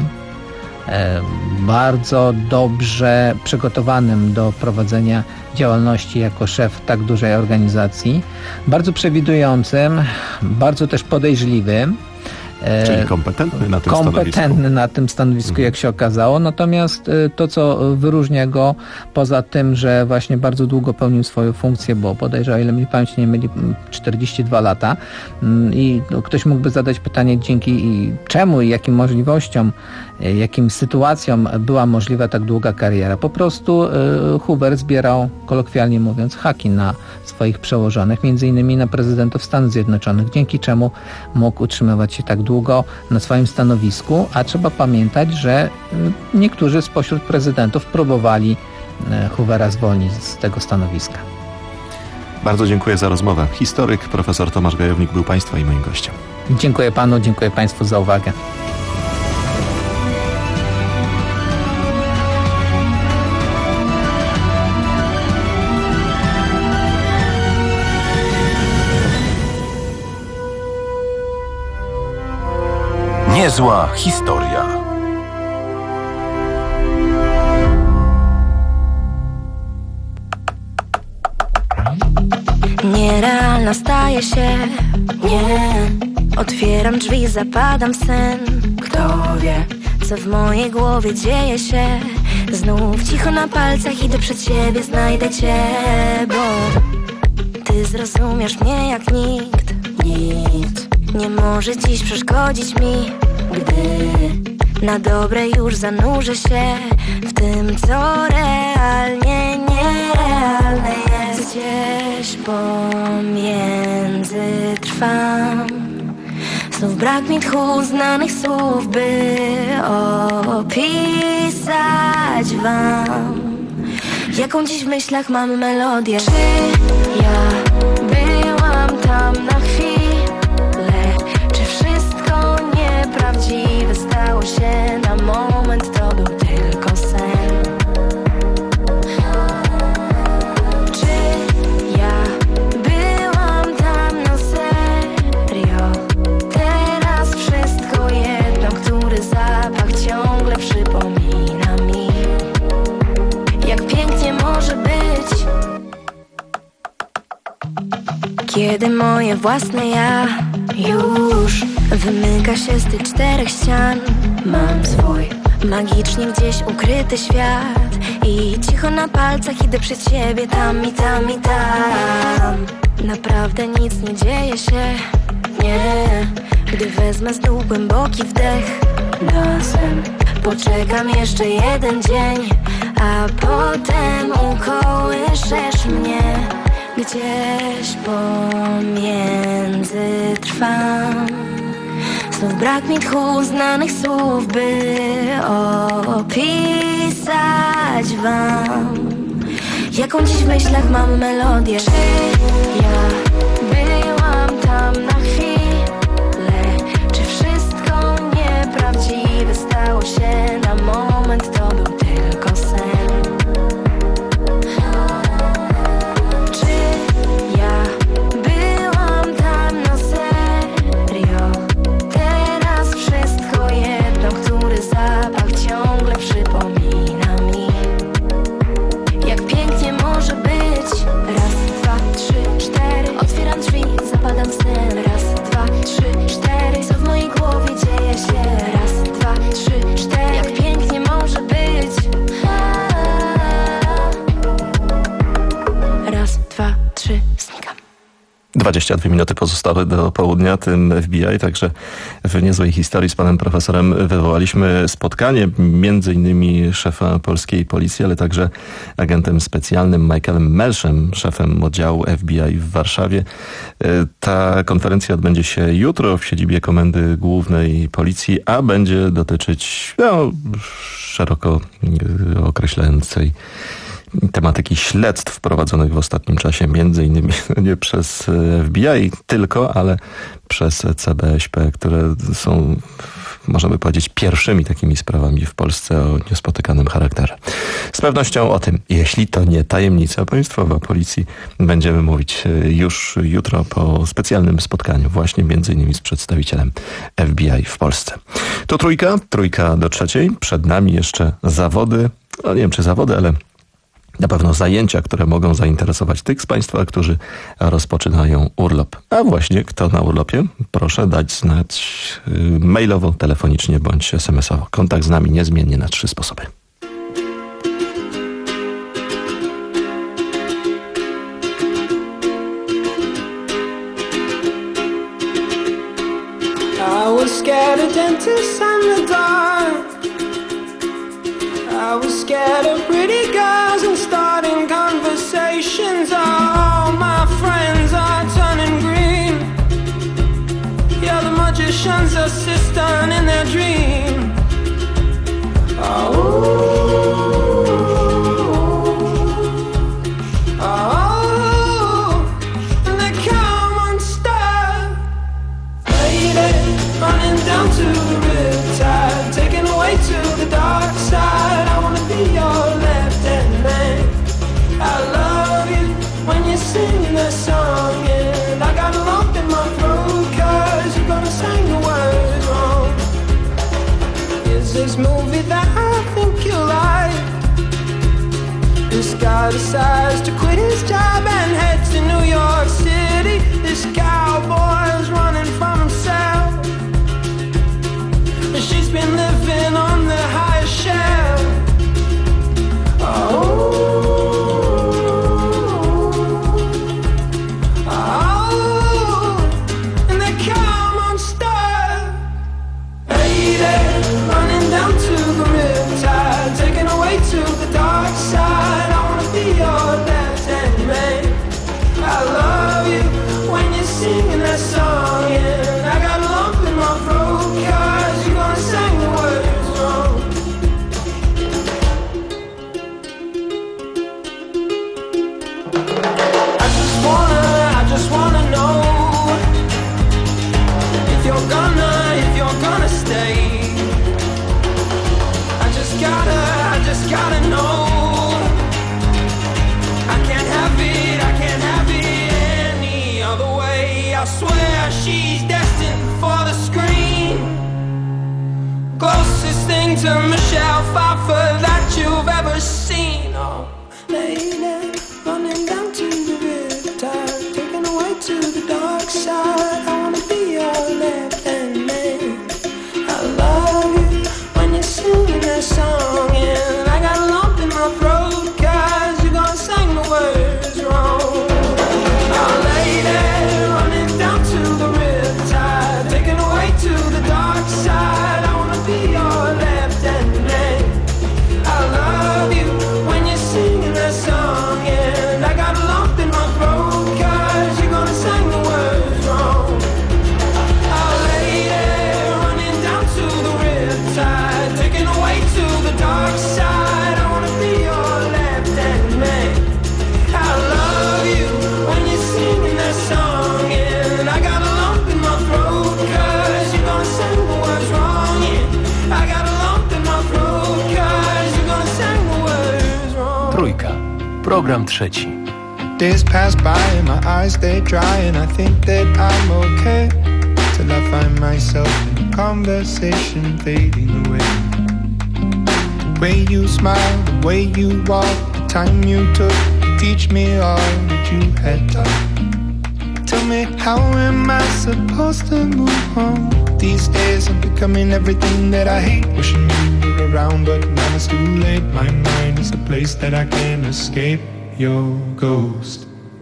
Speaker 4: bardzo dobrze przygotowanym do prowadzenia działalności jako szef tak dużej organizacji, bardzo przewidującym, bardzo też podejrzliwym.
Speaker 18: Czyli kompetentny na tym
Speaker 4: kompetentny
Speaker 18: stanowisku.
Speaker 4: na tym stanowisku, mhm. jak się okazało. Natomiast to, co wyróżnia go, poza tym, że właśnie bardzo długo pełnił swoją funkcję, bo podejrzewam, o ile mi pamięć nie myli, czterdzieści dwa lata, i ktoś mógłby zadać pytanie, dzięki czemu i jakim możliwościom, jakim sytuacjom była możliwa tak długa kariera. Po prostu Hoover zbierał, kolokwialnie mówiąc, haki na swoich przełożonych, między innymi na prezydentów Stanów Zjednoczonych, dzięki czemu mógł utrzymywać się tak długo na swoim stanowisku, a trzeba pamiętać, że niektórzy spośród prezydentów próbowali Hoovera zwolnić z tego stanowiska.
Speaker 18: Bardzo dziękuję za rozmowę. Historyk profesor Tomasz Gajownik był Państwa i moim gościem.
Speaker 4: Dziękuję Panu, dziękuję Państwu za uwagę.
Speaker 9: Niezła historia.
Speaker 20: Nierealna staje się, nie. Otwieram drzwi, zapadam w sen. Kto wie, co w mojej głowie dzieje się. Znów cicho na palcach idę przed siebie, znajdę cię, bo ty zrozumiesz mnie jak nikt. Nikt nie może dziś przeszkodzić mi, gdy na dobre już zanurzę się w tym, co realnie nierealne jest. Gdzieś pomiędzy trwam. Znów brak mi tchu znanych słów, by opisać wam, jaką dziś w myślach mam melodię. Czy ja byłam tam na chwilę? Czy wszystko nieprawdziwe stało się na moment? To był tylko sen. Czy ja byłam tam na serio? Teraz wszystko jedno, który zapach ciągle przypomina mi, jak pięknie może być, kiedy moje własne ja już wymyka się z tych czterech ścian. Mam swój magicznie gdzieś ukryty świat i cicho na palcach idę przed siebie, tam i tam i tam. Naprawdę nic nie dzieje się, nie. Gdy wezmę znów głęboki wdech, nosem poczekam jeszcze jeden dzień, a potem ukołyszesz mnie. Gdzieś pomiędzy trwam. Znów brak mi tchu znanych słów, by opisać wam, jaką dziś w myślach mam melodię. Czy ja byłam tam na chwilę? Czy wszystko nieprawdziwe stało się na moment? To był tylko sen. Czy ja byłam tam na serio? Teraz wszystko jedno, który zapach ciągle przypomina mi, jak pięknie może być. Raz, dwa, trzy, cztery. Otwieram drzwi, zapadam w sen. Raz, dwa, trzy, cztery. Co w mojej głowie dzieje się? Raz, dwa, trzy, cztery. Jak pięknie może być. Raz, dwa, trzy, znikam.
Speaker 18: dwadzieścia dwie minuty pozostałe do południa, tym F B I, także w niezłej historii z panem profesorem wywołaliśmy spotkanie między innymi szefa polskiej policji, ale także agentem specjalnym Michaelem Melszem, szefem oddziału F B I w Warszawie. Ta konferencja odbędzie się jutro w siedzibie Komendy Głównej Policji, a będzie dotyczyć no, szeroko określającej tematyki śledztw prowadzonych w ostatnim czasie, między innymi nie przez F B I tylko, ale przez C B S P, które są, możemy powiedzieć, pierwszymi takimi sprawami w Polsce o niespotykanym charakterze. Z pewnością o tym, jeśli to nie tajemnica państwowa policji, będziemy mówić już jutro po specjalnym spotkaniu właśnie między innymi z przedstawicielem F B I w Polsce. To trójka, trójka do trzeciej. Przed nami jeszcze zawody, no nie wiem czy zawody, ale na pewno zajęcia, które mogą zainteresować tych z państwa, którzy rozpoczynają urlop. A właśnie kto na urlopie? Proszę dać znać mailowo, telefonicznie bądź es em esowo. Kontakt z nami niezmiennie na trzy sposoby.
Speaker 5: I was scared of dentists and the dark. I was scared of pretty girls and starting conversations. All my friends are turning green. Yeah, the magician's assistant in their dream. Oh, oh, and they come unstuck. Lady, running down to the riptide, taken away to the dark side. I wanna be your left-hand man. I love you when you're singing that song, and I got a lump in my throat 'cause you're gonna sing the words wrong. Is this movie that I think you like? This guy decides to quit his job and head to New York City. This cowboy's running from himself, and she's been living on the highest shelf. Oh, oh, and they come unstuck. Lady, running down to the riptide, taken away to the dark side. I wanna be your left-hand man. I love you when you're singing that song, and I got a lump in my throat 'cause you're gonna sing the words wrong. I just wanna, I just wanna know if you're gonna, if you're gonna stay. I just gotta, I just gotta know. I can't have it, I can't have it any other way. I swear she's destined for the screen. Closest thing to Michelle Pfeiffer that you've ever seen. Oh, lady, running down to the riptide, taken away to the dark side. I wanna be your left-hand man. I love you when you're singing that song, and I got a lump in my throat 'cause you're gonna sing the words wrong. Oh, lady, running down to the riptide, taken away to the dark side. I wanna be your left-hand man. I love you when you're singing that song, and I got a lump in my throat 'cause you're gonna sing the words wrong.
Speaker 7: Program trzeci.
Speaker 5: Days pass by and my eyes stay dry and I think that I'm okay till I find myself in a conversation fading away. The way you smile, the way you walk, the time you took to teach me all that you had taught. Tell me, how am I supposed to move on? These days I'm becoming everything that I hate. Wishing you were around, but now it's too late. My mind is a place that I can't escape your ghost.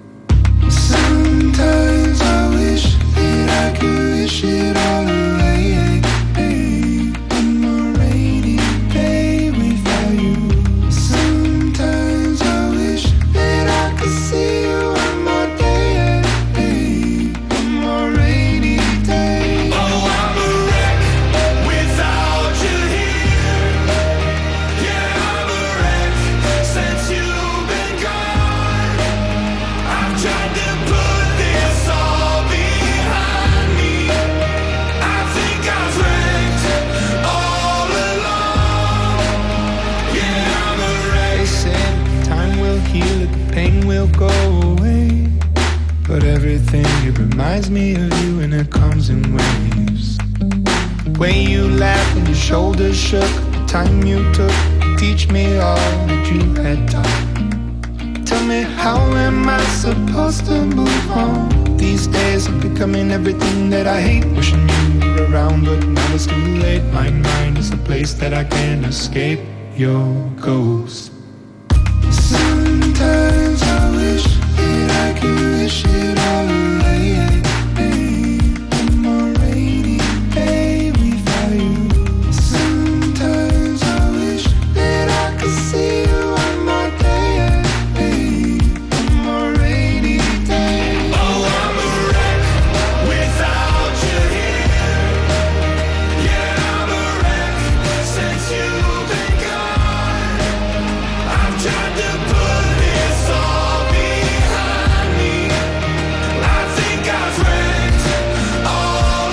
Speaker 5: Sometimes I wish that I could wish it all away. One more rainy day without you. Sometimes I wish that I could see you one more day. One more rainy day. Oh, I'm a wreck without you here. Yeah, I'm a wreck since you've been gone. I've tried to put this all behind me. I think I've wrecked all along. Yeah, I'm a wreck. They said time will heal it, the pain will go away. But everything, it reminds me of you and it comes in waves. The way you laughed and your shoulders shook, the time you took to teach me all that you had taught. Tell me, how am I supposed to move on? These days I'm becoming everything that I hate. Wishing you were around, but now it's too late. My mind is a place that I can't escape your ghost. Sometimes I wish that I could wish it all away. One more rainy day without you. Sometimes I wish that I could see you one more day. One more rainy day. Oh, I'm a wreck without you here. Yeah, I'm a wreck since you've been gone. I've tried to put this all behind me. I think I've wrecked all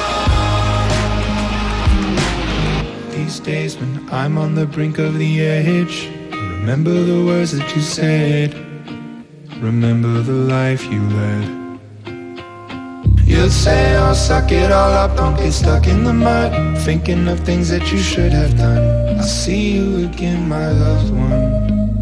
Speaker 5: along. These days when I'm on the brink of the edge, I remember the words that you said. Remember the life you led. You'd say, oh, suck it all up, don't get stuck in the mud. Thinking of things that you should have done. I'll see you again, my loved one.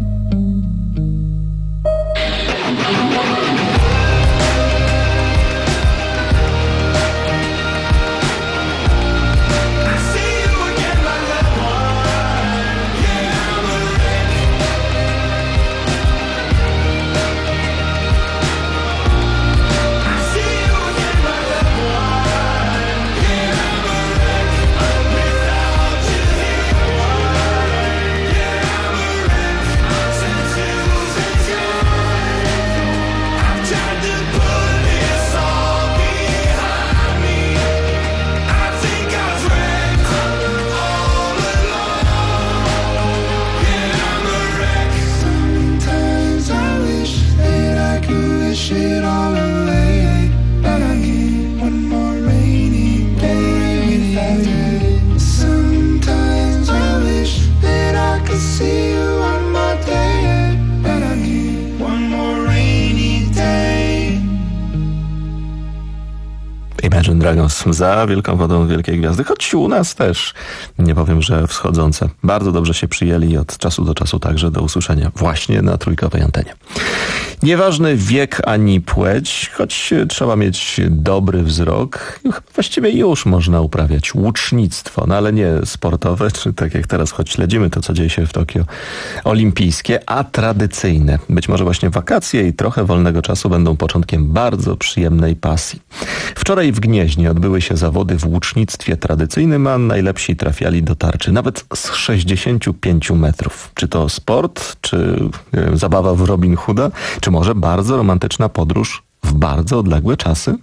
Speaker 18: Imagine Dragons za wielką wodą wielkiej gwiazdy, choć u nas też, nie powiem, że wschodzące. Bardzo dobrze się przyjęli i od czasu do czasu także do usłyszenia właśnie na trójkowej antenie. Nieważny wiek ani płeć, choć trzeba mieć dobry wzrok. Właściwie już można uprawiać łucznictwo, no ale nie sportowe, czy tak jak teraz, choć śledzimy to, co dzieje się w Tokio, olimpijskie, a tradycyjne. Być może właśnie wakacje i trochę wolnego czasu będą początkiem bardzo przyjemnej pasji. Wczoraj w Gnieźnie odbyły się zawody w łucznictwie tradycyjnym, a najlepsi trafiali do tarczy nawet z sześćdziesięciu pięciu metrów. Czy to sport, czy nie wiem, zabawa w Robin Hooda, czy może bardzo romantyczna podróż w bardzo odległe czasy?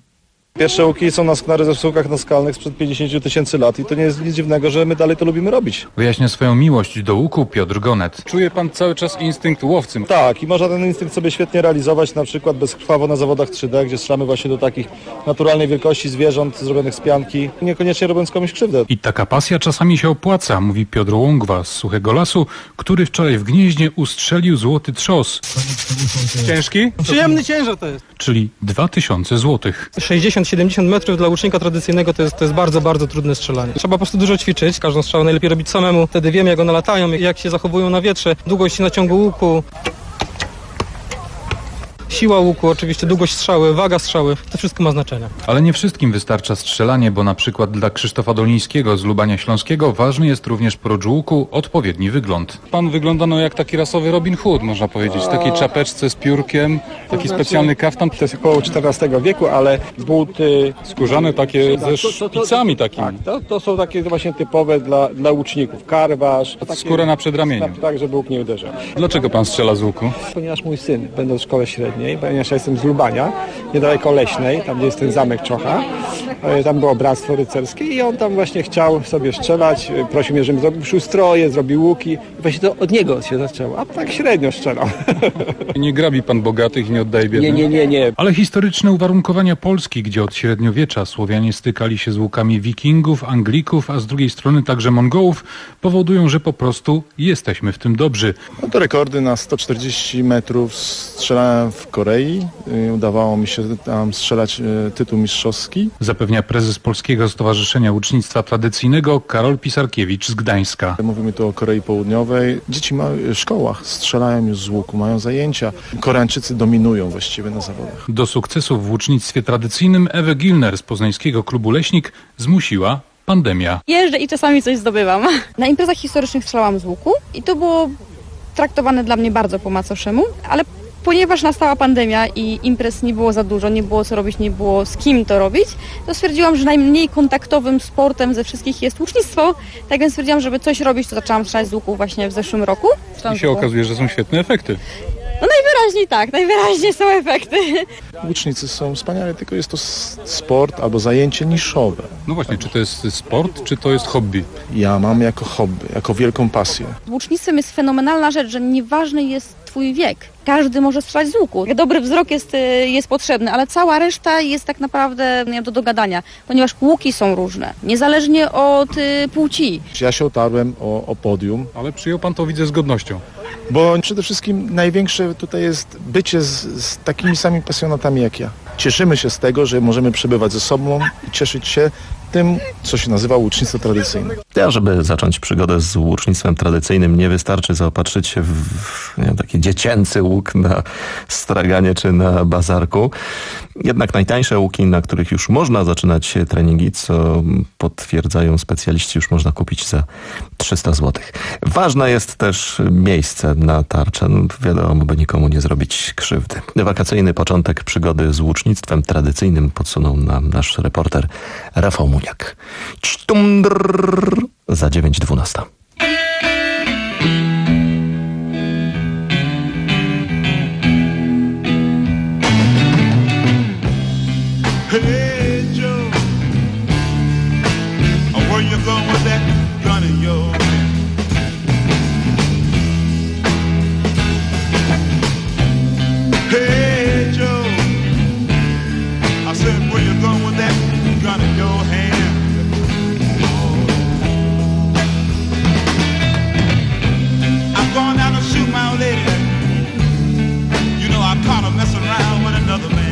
Speaker 7: Pierwsze łuki są na, na rysunkach naskalnych sprzed pięćdziesięciu tysięcy lat i to nie jest nic dziwnego, że my dalej to lubimy robić.
Speaker 22: Wyjaśnia swoją miłość do łuku Piotr Gonet. Czuje pan cały czas instynkt łowcy.
Speaker 7: Tak, i można ten instynkt sobie świetnie realizować, na przykład bezkrwawo na zawodach trzy D, gdzie strzelamy właśnie do takich naturalnej wielkości zwierząt zrobionych z pianki, niekoniecznie robiąc komuś krzywdę.
Speaker 22: I taka pasja czasami się opłaca, mówi Piotr Łągwa z Suchego Lasu, który wczoraj w Gnieźnie ustrzelił złoty trzos.
Speaker 23: Ciężki? Przyjemny ciężar to jest.
Speaker 22: Czyli dwa tysiące złotych.
Speaker 23: sześćdziesiąt siedemdziesiąt metrów dla łucznika tradycyjnego to jest, to jest bardzo, bardzo trudne strzelanie. Trzeba po prostu dużo ćwiczyć, każdą strzałę najlepiej robić samemu, wtedy wiemy jak one latają, jak się zachowują na wietrze, długość naciągu łuku. Siła łuku, oczywiście długość strzały, waga strzały, to wszystko ma znaczenie.
Speaker 22: Ale nie wszystkim wystarcza strzelanie, bo na przykład dla Krzysztofa Dolińskiego z Lubania Śląskiego ważny jest również prócz łuku odpowiedni wygląd. Pan wygląda no jak taki rasowy Robin Hood, można powiedzieć. W takiej czapeczce z piórkiem, taki
Speaker 24: znaczy,
Speaker 22: specjalny kaftan.
Speaker 24: To jest około czternastego wieku, ale buty...
Speaker 22: Skórzane takie ze szpicami takimi.
Speaker 24: Tak, to, to są takie właśnie typowe dla, dla łuczników. Karwasz.
Speaker 22: Skóra na przedramieniu.
Speaker 24: Tak, żeby łuk nie uderzał.
Speaker 22: Dlaczego pan strzela z łuku?
Speaker 24: Ponieważ mój syn, będąc w szkole średniej, ponieważ ja jestem z Lubania, niedaleko Leśnej, tam gdzie jest ten zamek Czocha, tam było bractwo rycerskie i on tam właśnie chciał sobie strzelać, prosił mnie, żebym zrobił ustroje, zrobił łuki i właśnie to od niego się zaczęło, a tak średnio strzelał.
Speaker 22: Nie grabi pan bogatych i nie oddaje biednych?
Speaker 24: Nie, nie, nie, nie.
Speaker 22: Ale historyczne uwarunkowania Polski, gdzie od średniowiecza Słowianie stykali się z łukami wikingów, Anglików, a z drugiej strony także Mongołów, powodują, że po prostu jesteśmy w tym dobrzy.
Speaker 7: No to rekordy na sto czterdzieści metrów strzelałem w Korei. Udawało mi się tam strzelać tytuł mistrzowski.
Speaker 22: Zapewnia prezes Polskiego Stowarzyszenia Łucznictwa Tradycyjnego Karol Pisarkiewicz z Gdańska.
Speaker 7: Mówimy tu o Korei Południowej. Dzieci w szkołach strzelają już z łuku, mają zajęcia. Koreańczycy dominują właściwie na zawodach.
Speaker 22: Do sukcesów w łucznictwie tradycyjnym Ewę Gilner z poznańskiego klubu Leśnik zmusiła pandemia.
Speaker 25: Jeżdżę i czasami coś zdobywam. Na imprezach historycznych strzelałam z łuku i to było traktowane dla mnie bardzo po macoszemu, ale ponieważ nastała pandemia i imprez nie było za dużo, nie było co robić, nie było z kim to robić, to stwierdziłam, że najmniej kontaktowym sportem ze wszystkich jest łucznictwo. Tak więc stwierdziłam, żeby coś robić, to zaczęłam strzelać z łuku właśnie w zeszłym roku.
Speaker 22: I się okazuje, że są świetne efekty.
Speaker 25: No najwyraźniej tak, najwyraźniej są efekty.
Speaker 7: Łucznicy są wspaniali, tylko jest to sport albo zajęcie niszowe.
Speaker 22: No właśnie, czy to jest sport, czy to jest hobby?
Speaker 7: Ja mam jako hobby, jako wielką pasję.
Speaker 25: Łucznictwem jest fenomenalna rzecz, że nieważny jest twój wiek. Każdy może strzelać z łuku. Dobry wzrok jest, jest potrzebny, ale cała reszta jest tak naprawdę do dogadania, ponieważ łuki są różne, niezależnie od y, płci.
Speaker 7: Ja się otarłem o, o podium.
Speaker 22: Ale przyjął pan to, widzę, z godnością.
Speaker 7: Bo przede wszystkim największe tutaj jest bycie z, z takimi samymi pasjonatami jak ja. Cieszymy się z tego, że możemy przebywać ze sobą i cieszyć się tym, co się nazywa łucznictwo tradycyjne.
Speaker 18: Ja, żeby zacząć przygodę z łucznictwem tradycyjnym, nie wystarczy zaopatrzyć się w, w nie wiem, taki dziecięcy łuk na straganie czy na bazarku. Jednak najtańsze łuki, na których już można zaczynać treningi, co potwierdzają specjaliści, już można kupić za trzysta złotych. Ważne jest też miejsce na tarczę. No, wiadomo, by nikomu nie zrobić krzywdy. Wakacyjny początek przygody z łucznictwem tradycyjnym podsunął nam nasz reporter Rafał Muniak. Ćtumdrrr za dziewięć dwunasta.
Speaker 26: Hey Joe, where you going with that gun of yours? Hey Joe, I said where you going with that gun in your hand? I'm going down to shoot my old lady. You know I caught her messing around with another man.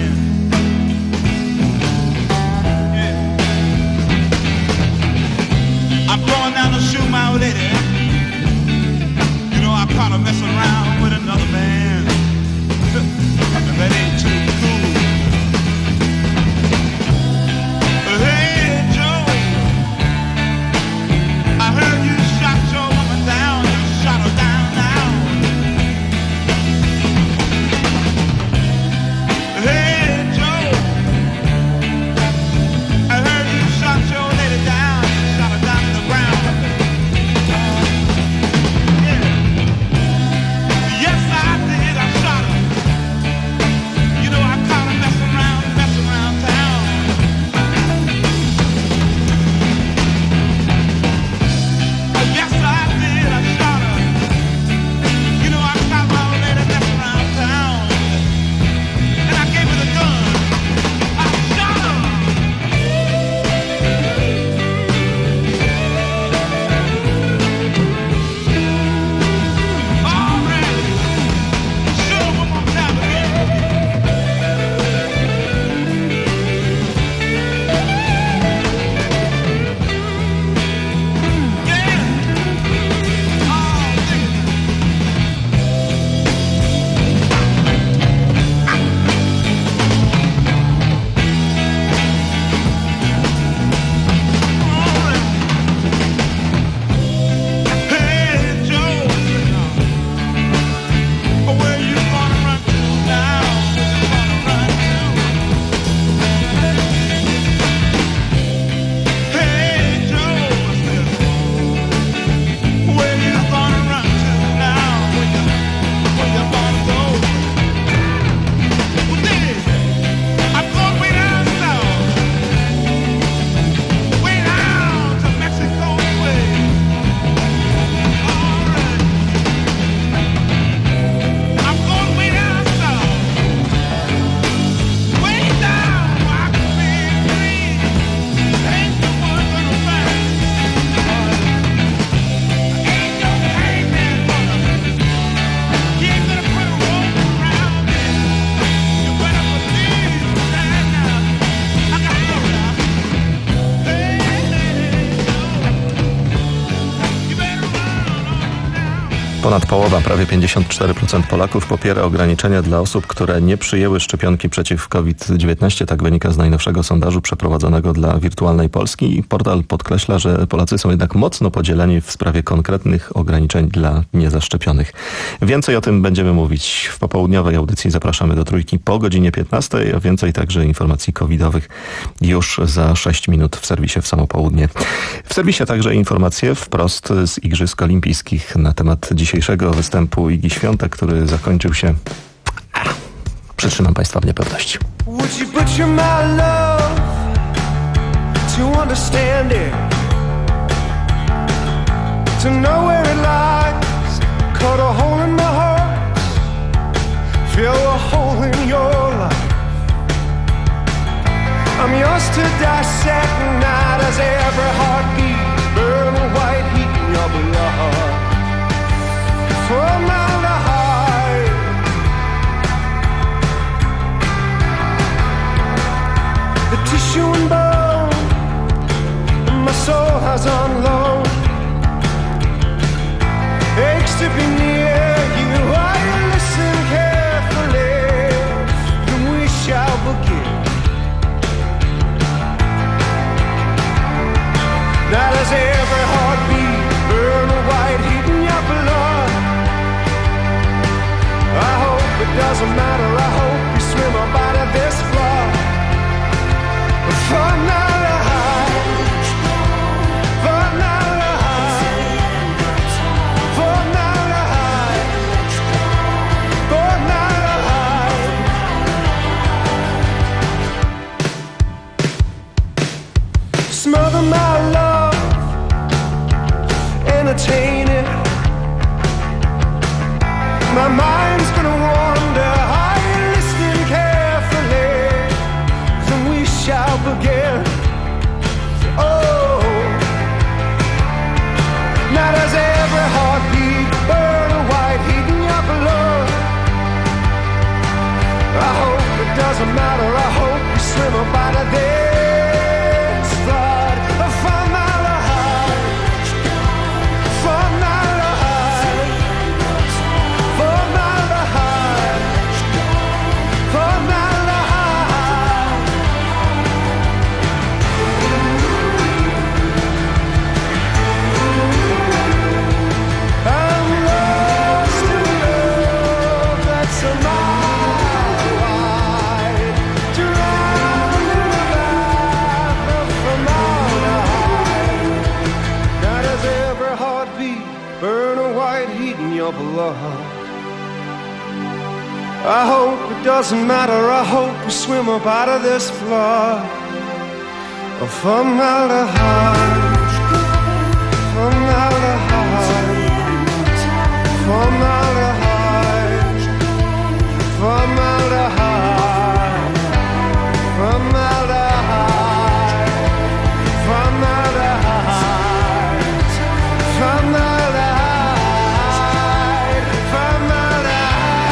Speaker 26: I'm going down to shoot my old lady. You know I caught her messing around with another man. That ain't too cool. Hey Joe, I heard you shot your woman down. You shot her down, down. Hey Joe, I heard you shot your lady down. You shot her down in the ground. Yeah. Yes, I did.
Speaker 18: Ponad połowa, prawie pięćdziesiąt cztery procent Polaków popiera ograniczenia dla osób, które nie przyjęły szczepionki przeciw COVID dziewiętnaście. Tak wynika z najnowszego sondażu przeprowadzonego dla Wirtualnej Polski. Portal podkreśla, że Polacy są jednak mocno podzieleni w sprawie konkretnych ograniczeń dla niezaszczepionych. Więcej o tym będziemy mówić w popołudniowej audycji. Zapraszamy do Trójki po godzinie piętnastej, a więcej także informacji covidowych już za sześć minut w serwisie w samo południe. W serwisie także informacje wprost z Igrzysk Olimpijskich na temat dzisiejszego występu Igi Świątek, który zakończył się... Przytrzymam Państwa w niepewności.
Speaker 5: Would you butcher my love to understand it? To know where it lies, cut a hole in my heart, fill a hole in your life. I'm yours to dissect, not as every heartbeat, burn a white heat in your blood. For my life, the tissue and bone, and my soul has on loan. Aches to be near you, I listen carefully, then we shall begin. Now does every heartbeat burn a white heat in your blood? I hope it doesn't matter, I hope you swim up out of this flood. For my life, for my life, for my life, for my life. Smother my love, entertain it. My mind's gonna wander, are you listening carefully? Then we shall begin. Oh, now does every heartbeat burn a white heat in your blood? I hope it doesn't matter, I hope you swim up out of this flood. For my life, for my life, for my life, for my life. I'm lost in love that's a mile wide, drowned in a laugh from my life. Now does every heartbeat burn a white heat in your blood? I hope it doesn't matter, I hope we swim up out of this flood. Formaldehyde, formaldehyde, formaldehyde, formaldehyde, formaldehyde, formaldehyde, formaldehyde, formaldehyde.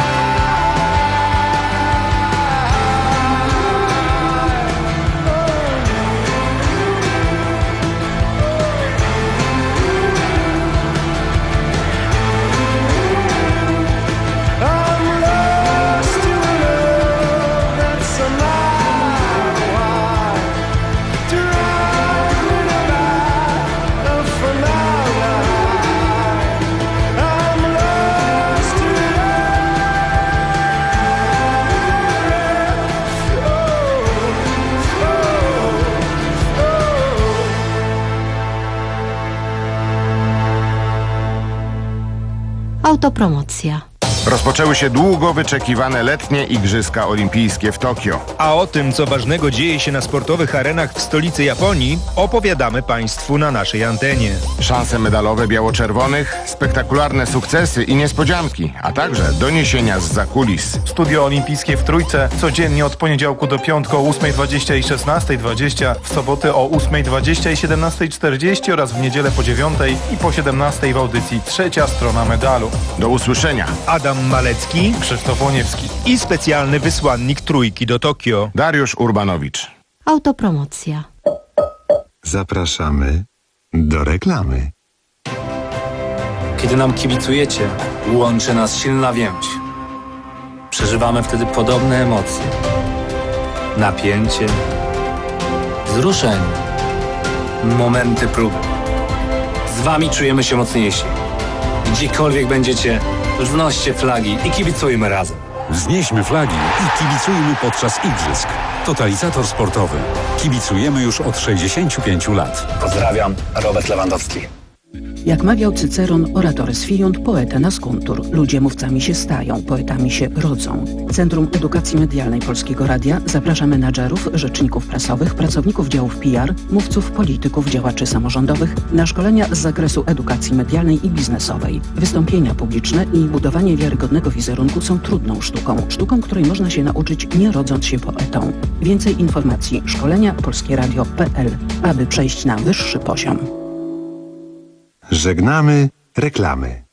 Speaker 1: Autopromocja.
Speaker 3: Rozpoczęły się długo wyczekiwane letnie Igrzyska Olimpijskie w Tokio.
Speaker 8: A o tym, co ważnego dzieje się na sportowych arenach w stolicy Japonii, opowiadamy Państwu na naszej antenie.
Speaker 3: Szanse medalowe biało-czerwonych, spektakularne sukcesy i niespodzianki, a także doniesienia z zakulis.
Speaker 10: Studio Olimpijskie w Trójce codziennie od poniedziałku do piątku o ósmej dwadzieścia i szesnastej dwadzieścia, w soboty o ósmej dwadzieścia i siedemnastej czterdzieści oraz w niedzielę po dziewiątej i po siedemnastej w audycji Trzecia Strona Medalu.
Speaker 3: Do usłyszenia.
Speaker 8: Adam Malecki,
Speaker 10: Krzysztof Łoniewski
Speaker 8: i specjalny wysłannik Trójki do Tokio,
Speaker 3: Dariusz Urbanowicz.
Speaker 1: Autopromocja.
Speaker 2: Zapraszamy do reklamy.
Speaker 1: Kiedy nam kibicujecie, łączy nas silna więź. Przeżywamy wtedy podobne emocje. Napięcie, wzruszenie, momenty próby. Z wami czujemy się mocniejsi. Gdziekolwiek będziecie, wznoście flagi i kibicujmy razem.
Speaker 11: Wznieśmy flagi i kibicujmy podczas igrzysk. Totalizator sportowy. Kibicujemy już od sześćdziesięciu pięciu lat.
Speaker 1: Pozdrawiam, Robert Lewandowski.
Speaker 12: Jak mawiał Cyceron, oratory sfiunt, poeta nascuntur. Ludzie mówcami się stają, poetami się rodzą. Centrum Edukacji Medialnej Polskiego Radia zaprasza menadżerów, rzeczników prasowych, pracowników działów P R, mówców, polityków, działaczy samorządowych na szkolenia z zakresu edukacji medialnej i biznesowej. Wystąpienia publiczne i budowanie wiarygodnego wizerunku są trudną sztuką. Sztuką, której można się nauczyć nie rodząc się poetą. Więcej informacji szkolenia polskieradio kropka p l, aby przejść na wyższy poziom.
Speaker 2: Żegnamy reklamy.